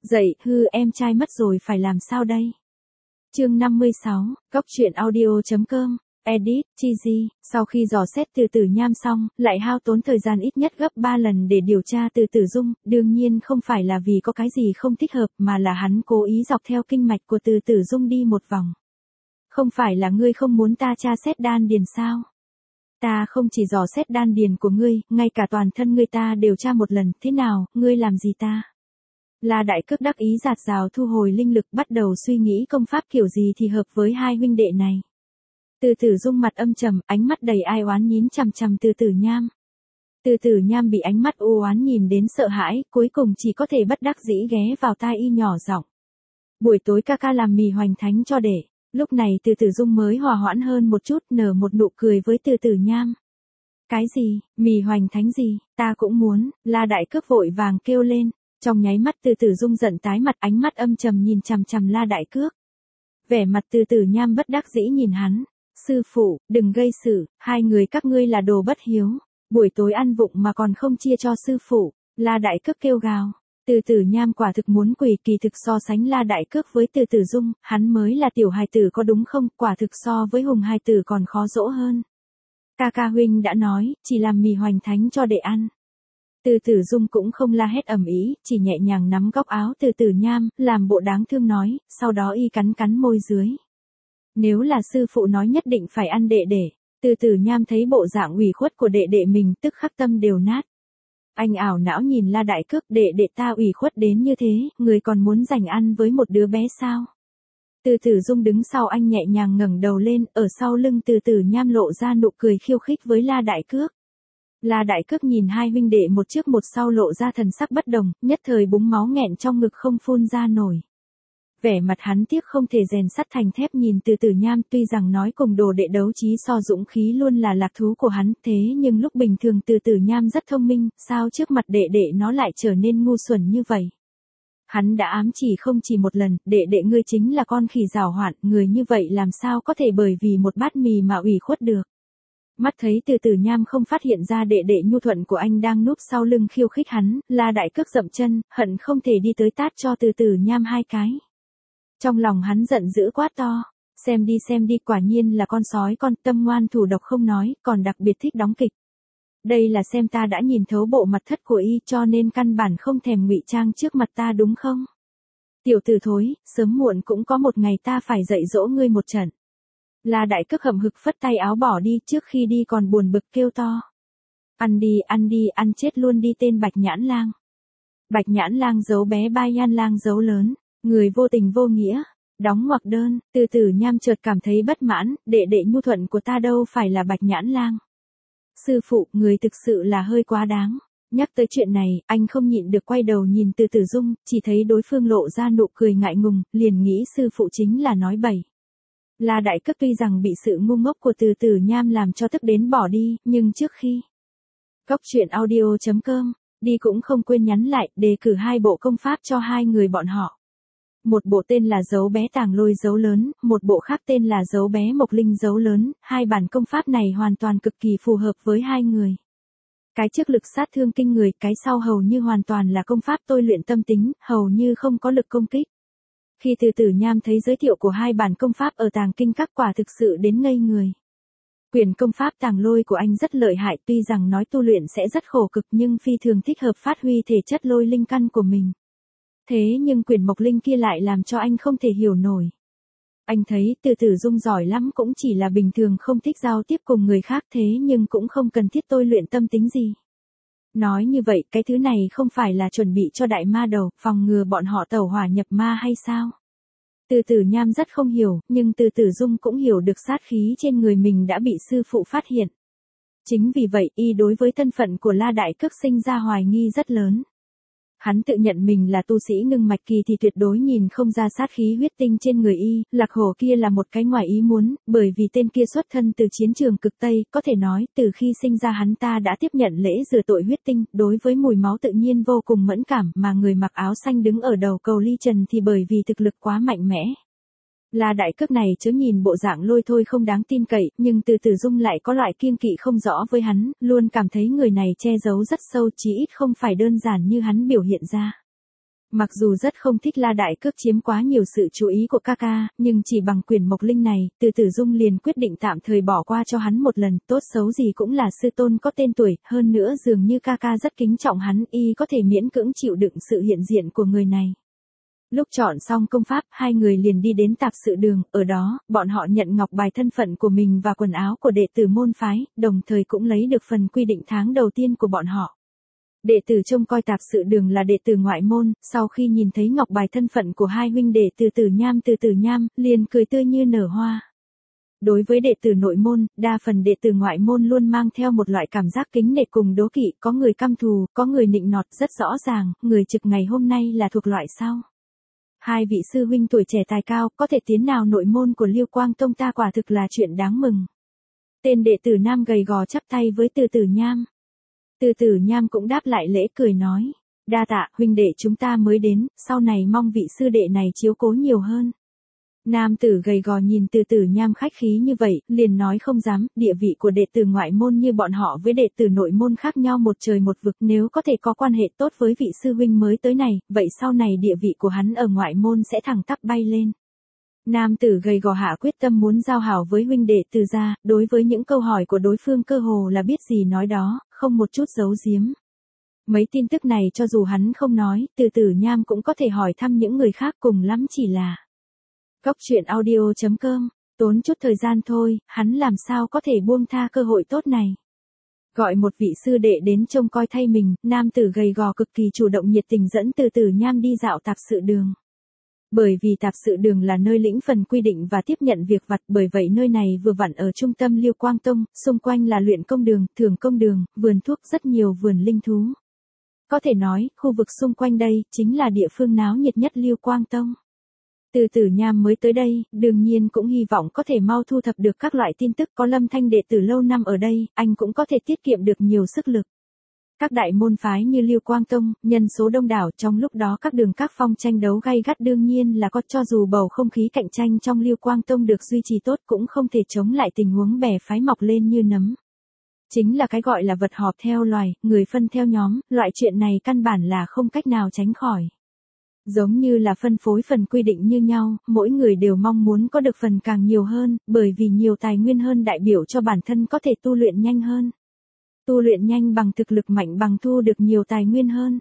Dậy, em trai mất rồi phải làm sao đây? Chương 56, Cóc truyện audio.com, edit, Chizy, sau khi dò xét Từ Tử Nham xong, lại hao tốn thời gian ít nhất gấp 3 lần để điều tra Từ Tử Dung, đương nhiên không phải là vì có cái gì không thích hợp mà là hắn cố ý dọc theo kinh mạch của Từ Tử Dung đi một vòng. Không phải là ngươi không muốn ta tra xét đan điền sao? Ta không chỉ dò xét đan điền của ngươi, ngay cả toàn thân ngươi ta đều tra một lần, thế nào, ngươi làm gì ta? La Đại Cước đắc ý giạt rào thu hồi linh lực, bắt đầu suy nghĩ công pháp kiểu gì thì hợp với hai huynh đệ này. Từ Tử Dung mặt âm trầm, ánh mắt đầy ai oán nhín chằm chằm Từ Tử Nham. Từ Tử Nham bị ánh mắt u oán nhìn đến sợ hãi, cuối cùng chỉ có thể bất đắc dĩ ghé vào tai y nhỏ giọng. Buổi tối ca ca làm mì hoành thánh cho để. Lúc này Từ Tử Dung mới hòa hoãn hơn một chút, nở một nụ cười với Từ Tử Nham. Cái gì, mì hoành thánh gì, ta cũng muốn, La Đại Cước vội vàng kêu lên. Trong nháy mắt Từ Tử Dung giận tái mặt, ánh mắt âm trầm nhìn chằm chằm La Đại Cước. Vẻ mặt Từ Tử Nham bất đắc dĩ nhìn hắn. Sư phụ, đừng gây sự, hai người các ngươi là đồ bất hiếu. Buổi tối ăn vụng mà còn không chia cho sư phụ. La Đại Cước kêu gào. Từ Tử Nham quả thực muốn quỳ, kỳ thực so sánh La Đại Cước với Từ Tử Dung, hắn mới là tiểu hài tử có đúng không, quả thực so với hùng hài tử còn khó dỗ hơn. Ca huynh đã nói, chỉ làm mì hoành thánh cho để ăn. Từ Tử Dung cũng không la hét ầm ĩ, chỉ nhẹ nhàng nắm góc áo Từ Tử Nham, làm bộ đáng thương nói, sau đó y cắn môi dưới. Nếu là sư phụ nói nhất định phải ăn đệ đệ, Từ Tử Nham thấy bộ dạng ủy khuất của đệ đệ mình tức khắc tâm đều nát. Anh ảo não nhìn La Đại Cước, đệ đệ ta ủy khuất đến như thế, người còn muốn giành ăn với một đứa bé sao? Từ Tử Dung đứng sau anh nhẹ nhàng ngẩng đầu lên, ở sau lưng Từ Tử Nham lộ ra nụ cười khiêu khích với La Đại Cước. La Đại Cước nhìn hai huynh đệ một trước một sau lộ ra thần sắc bất đồng, nhất thời búng máu nghẹn trong ngực không phun ra nổi. Vẻ mặt hắn tiếc không thể rèn sắt thành thép nhìn Từ Tử Nham, tuy rằng nói cùng đồ đệ đấu trí so dũng khí luôn là lạc thú của hắn, thế nhưng lúc bình thường Từ Tử Nham rất thông minh, sao trước mặt đệ đệ nó lại trở nên ngu xuẩn như vậy? Hắn đã ám chỉ không chỉ một lần, đệ đệ ngươi chính là con khỉ giảo hoạt, người như vậy làm sao có thể bởi vì một bát mì mà ủy khuất được. Mắt thấy Từ Tử Nham không phát hiện ra đệ đệ nhu thuận của anh đang núp sau lưng khiêu khích hắn, La Đại Cước dậm chân, hận không thể đi tới tát cho Từ Tử Nham hai cái. Trong lòng hắn giận dữ quát to, xem đi, quả nhiên là con sói con, tâm ngoan thủ độc không nói, còn đặc biệt thích đóng kịch. Đây là xem ta đã nhìn thấu bộ mặt thất của y cho nên căn bản không thèm ngụy trang trước mặt ta đúng không? Tiểu tử thối, sớm muộn cũng có một ngày ta phải dạy dỗ ngươi một trận. La Đại Cước hậm hực phất tay áo bỏ đi, trước khi đi còn buồn bực kêu to. Ăn đi, ăn chết luôn đi tên Bạch Nhãn Lang. Bạch Nhãn Lang giấu bé, Bai An Lang giấu lớn, người vô tình vô nghĩa, đóng ngoặc đơn. Từ Tử Nham chợt cảm thấy bất mãn, đệ đệ nhu thuận của ta đâu phải là Bạch Nhãn Lang. Sư phụ, người thực sự là hơi quá đáng. Nhắc tới chuyện này, anh không nhịn được quay đầu nhìn Từ Tử Dung, chỉ thấy đối phương lộ ra nụ cười ngại ngùng, liền nghĩ sư phụ chính là nói bậy. La Đại Cước tuy rằng bị sự ngu ngốc của Từ Tử Nham làm cho tức đến bỏ đi, nhưng trước khi Cóc truyện audio.com đi cũng không quên nhắn lại, đề cử hai bộ công pháp cho hai người bọn họ. Một bộ tên là Giấu bé Tàng Lôi giấu lớn, một bộ khác tên là Giấu bé Mộc Linh giấu lớn, hai bản công pháp này hoàn toàn cực kỳ phù hợp với hai người. Cái trước lực sát thương kinh người, cái sau hầu như hoàn toàn là công pháp tôi luyện tâm tính, hầu như không có lực công kích. Khi Từ Tử Nham thấy giới thiệu của hai bản công pháp ở Tàng Kinh Các quả thực sự đến ngây người. Quyển công pháp Tàng Lôi của anh rất lợi hại, tuy rằng nói tu luyện sẽ rất khổ cực nhưng phi thường thích hợp phát huy thể chất lôi linh căn của mình. Thế nhưng quyển Mộc Linh kia lại làm cho anh không thể hiểu nổi. Anh thấy Từ Tử Dung giỏi lắm cũng chỉ là bình thường không thích giao tiếp cùng người khác, thế nhưng cũng không cần thiết tôi luyện tâm tính gì. Nói như vậy, cái thứ này không phải là chuẩn bị cho đại ma đầu, phòng ngừa bọn họ tẩu hỏa nhập ma hay sao? Từ Tử Nham rất không hiểu, nhưng Từ Tử Dung cũng hiểu được sát khí trên người mình đã bị sư phụ phát hiện. Chính vì vậy, y đối với thân phận của La Đại Cước sinh ra hoài nghi rất lớn. Hắn tự nhận mình là tu sĩ ngưng mạch kỳ thì tuyệt đối nhìn không ra sát khí huyết tinh trên người y, Lạc Hổ kia là một cái ngoài ý muốn, bởi vì tên kia xuất thân từ chiến trường cực Tây, có thể nói, từ khi sinh ra hắn ta đã tiếp nhận lễ rửa tội huyết tinh, đối với mùi máu tự nhiên vô cùng mẫn cảm, mà người mặc áo xanh đứng ở đầu cầu ly trần thì bởi vì thực lực quá mạnh mẽ. La Đại Cước này chớ nhìn bộ dạng lôi thôi không đáng tin cậy, nhưng Từ Tử Dung lại có loại kiêng kỵ không rõ với hắn, luôn cảm thấy người này che giấu rất sâu, chí ít không phải đơn giản như hắn biểu hiện ra. Mặc dù rất không thích La Đại Cước chiếm quá nhiều sự chú ý của ca, nhưng chỉ bằng quyền Mộc Linh này, Từ Tử Dung liền quyết định tạm thời bỏ qua cho hắn một lần, tốt xấu gì cũng là sư tôn có tên tuổi, hơn nữa dường như ca rất kính trọng hắn, y có thể miễn cưỡng chịu đựng sự hiện diện của người này. Lúc chọn xong công pháp, hai người liền đi đến tạp sự đường, ở đó, bọn họ nhận ngọc bài thân phận của mình và quần áo của đệ tử môn phái, đồng thời cũng lấy được phần quy định tháng đầu tiên của bọn họ. Đệ tử trông coi tạp sự đường là đệ tử ngoại môn, sau khi nhìn thấy ngọc bài thân phận của hai huynh đệ Từ Tử Nham, liền cười tươi như nở hoa. Đối với đệ tử nội môn, đa phần đệ tử ngoại môn luôn mang theo một loại cảm giác kính nể cùng đố kỵ, có người căm thù, có người nịnh nọt, rất rõ ràng, người trực ngày hôm nay là thuộc loại sau. Hai vị sư huynh tuổi trẻ tài cao, có thể tiến nào nội môn của Liêu Quang Tông ta quả thực là chuyện đáng mừng. Tên đệ tử nam gầy gò chắp tay với Từ Tử Nham. Từ Tử Nham cũng đáp lại lễ cười nói, đa tạ, huynh đệ chúng ta mới đến, sau này mong vị sư đệ này chiếu cố nhiều hơn. Nam tử gầy gò nhìn Từ Tử Nham khách khí như vậy, liền nói không dám, địa vị của đệ tử ngoại môn như bọn họ với đệ tử nội môn khác nhau một trời một vực, nếu có thể có quan hệ tốt với vị sư huynh mới tới này, vậy sau này địa vị của hắn ở ngoại môn sẽ thẳng tắp bay lên. Nam tử gầy gò hạ quyết tâm muốn giao hảo với huynh đệ Từ gia, đối với những câu hỏi của đối phương cơ hồ là biết gì nói đó, không một chút giấu giếm. Mấy tin tức này cho dù hắn không nói, Từ Tử Nham cũng có thể hỏi thăm những người khác, cùng lắm chỉ là Cóc truyện audio.com, tốn chút thời gian thôi, hắn làm sao có thể buông tha cơ hội tốt này. Gọi một vị sư đệ đến trông coi thay mình, nam tử gầy gò cực kỳ chủ động nhiệt tình dẫn Từ Tử Nham đi dạo tạp sự đường. Bởi vì tạp sự đường là nơi lĩnh phần quy định và tiếp nhận việc vặt, bởi vậy nơi này vừa vặn ở trung tâm Liêu Quang Tông, xung quanh là luyện công đường, thưởng công đường, vườn thuốc, rất nhiều vườn linh thú. Có thể nói, khu vực xung quanh đây, chính là địa phương náo nhiệt nhất Liêu Quang Tông. Từ Tử Nham mới tới đây, đương nhiên cũng hy vọng có thể mau thu thập được các loại tin tức, có Lâm Thanh đệ tử lâu năm ở đây, anh cũng có thể tiết kiệm được nhiều sức lực. Các đại môn phái như Liêu Quang Tông, nhân số đông đảo, trong lúc đó các đường các phong tranh đấu gay gắt đương nhiên là có, cho dù bầu không khí cạnh tranh trong Liêu Quang Tông được duy trì tốt cũng không thể chống lại tình huống bè phái mọc lên như nấm. Chính là cái gọi là vật họp theo loài, người phân theo nhóm, loại chuyện này căn bản là không cách nào tránh khỏi. Giống như là phân phối phần quy định như nhau, mỗi người đều mong muốn có được phần càng nhiều hơn, bởi vì nhiều tài nguyên hơn đại biểu cho bản thân có thể tu luyện nhanh hơn. Tu luyện nhanh bằng thực lực mạnh bằng thu được nhiều tài nguyên hơn.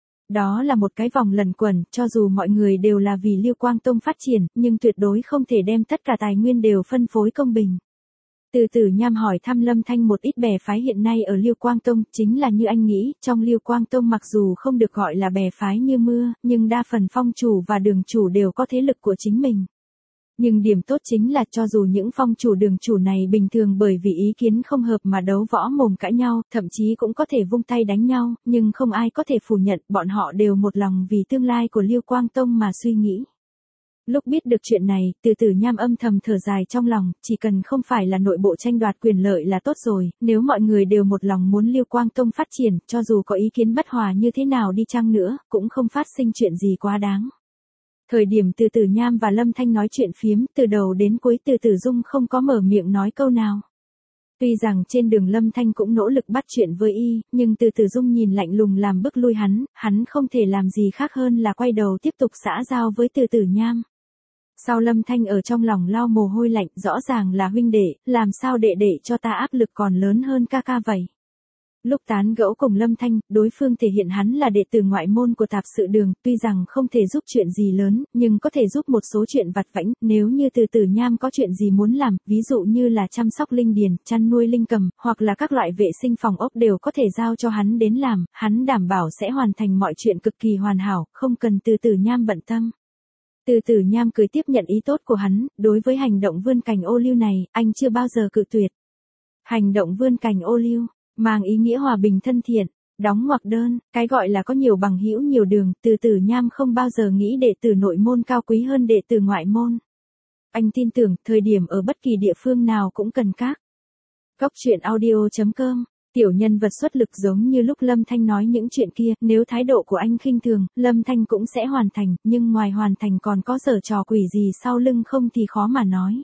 Đó là một cái vòng luẩn quẩn, cho dù mọi người đều là vì Liêu Quang Tông phát triển, nhưng tuyệt đối không thể đem tất cả tài nguyên đều phân phối công bình. Từ Tử Nham hỏi thăm Lâm Thanh một ít bè phái hiện nay ở Liêu Quang Tông, chính là như anh nghĩ, trong Liêu Quang Tông mặc dù không được gọi là bè phái như mưa, nhưng đa phần phong chủ và đường chủ đều có thế lực của chính mình. Nhưng điểm tốt chính là cho dù những phong chủ đường chủ này bình thường bởi vì ý kiến không hợp mà đấu võ mồm cãi nhau, thậm chí cũng có thể vung tay đánh nhau, nhưng không ai có thể phủ nhận, bọn họ đều một lòng vì tương lai của Liêu Quang Tông mà suy nghĩ. Lúc biết được chuyện này, Từ Tử Nham âm thầm thở dài trong lòng, chỉ cần không phải là nội bộ tranh đoạt quyền lợi là tốt rồi, nếu mọi người đều một lòng muốn Liêu Quang Tông phát triển, cho dù có ý kiến bất hòa như thế nào đi chăng nữa, cũng không phát sinh chuyện gì quá đáng. Thời điểm Từ Tử Nham và Lâm Thanh nói chuyện phiếm, từ đầu đến cuối Từ Tử Dung không có mở miệng nói câu nào. Tuy rằng trên đường Lâm Thanh cũng nỗ lực bắt chuyện với y, nhưng Từ Tử Dung nhìn lạnh lùng làm bước lui hắn không thể làm gì khác hơn là quay đầu tiếp tục xã giao với Từ Tử Nham. Sau Lâm Thanh ở trong lòng lau mồ hôi lạnh, rõ ràng là huynh đệ, làm sao đệ đệ cho ta áp lực còn lớn hơn ca vậy. Lúc tán gẫu cùng Lâm Thanh, đối phương thể hiện hắn là đệ tử ngoại môn của tạp sự đường, tuy rằng không thể giúp chuyện gì lớn, nhưng có thể giúp một số chuyện vặt vãnh, nếu như Từ Tử Nham có chuyện gì muốn làm, ví dụ như là chăm sóc linh điền, chăn nuôi linh cầm, hoặc là các loại vệ sinh phòng ốc đều có thể giao cho hắn đến làm, hắn đảm bảo sẽ hoàn thành mọi chuyện cực kỳ hoàn hảo, không cần Từ Tử Nham bận tâm. Từ Tử Nham cười tiếp nhận ý tốt của hắn, đối với hành động vươn cành ô liu này, anh chưa bao giờ cự tuyệt. Hành động vươn cành ô liu mang ý nghĩa hòa bình thân thiện, đóng ngoặc đơn, cái gọi là có nhiều bằng hữu nhiều đường, Từ Tử Nham không bao giờ nghĩ đệ tử nội môn cao quý hơn đệ tử ngoại môn. Anh tin tưởng, thời điểm ở bất kỳ địa phương nào cũng cần các. Cóc truyện audio.com, tiểu nhân vật xuất lực giống như lúc Lâm Thanh nói những chuyện kia, nếu thái độ của anh khinh thường, Lâm Thanh cũng sẽ hoàn thành, nhưng ngoài hoàn thành còn có giở trò quỷ gì sau lưng không thì khó mà nói.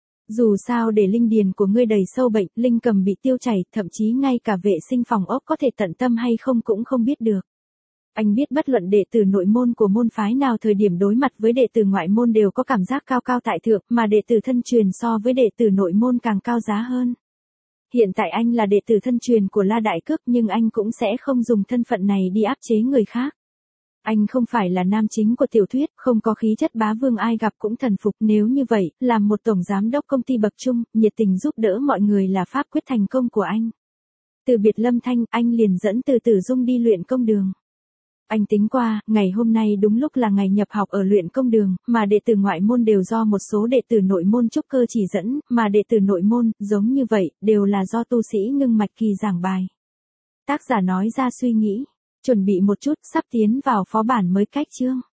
Dù sao để linh điền của ngươi đầy sâu bệnh, linh cầm bị tiêu chảy, thậm chí ngay cả vệ sinh phòng ốc có thể tận tâm hay không cũng không biết được. Anh biết bất luận đệ tử nội môn của môn phái nào thời điểm đối mặt với đệ tử ngoại môn đều có cảm giác cao cao tại thượng, mà đệ tử thân truyền so với đệ tử nội môn càng cao giá hơn. Hiện tại anh là đệ tử thân truyền của La Đại Cước nhưng anh cũng sẽ không dùng thân phận này đi áp chế người khác. Anh không phải là nam chính của tiểu thuyết, không có khí chất bá vương ai gặp cũng thần phục, nếu như vậy, làm một tổng giám đốc công ty bậc trung, nhiệt tình giúp đỡ mọi người là pháp quyết thành công của anh. Từ biệt Lâm Thanh, anh liền dẫn Từ Tử Dung đi luyện công đường. Anh tính qua, ngày hôm nay đúng lúc là ngày nhập học ở luyện công đường, mà đệ tử ngoại môn đều do một số đệ tử nội môn trúc cơ chỉ dẫn, mà đệ tử nội môn, giống như vậy, đều là do tu sĩ Ngưng Mạch Kỳ giảng bài. Tác giả nói ra suy nghĩ, chuẩn bị một chút, sắp tiến vào phó bản mới cách chương.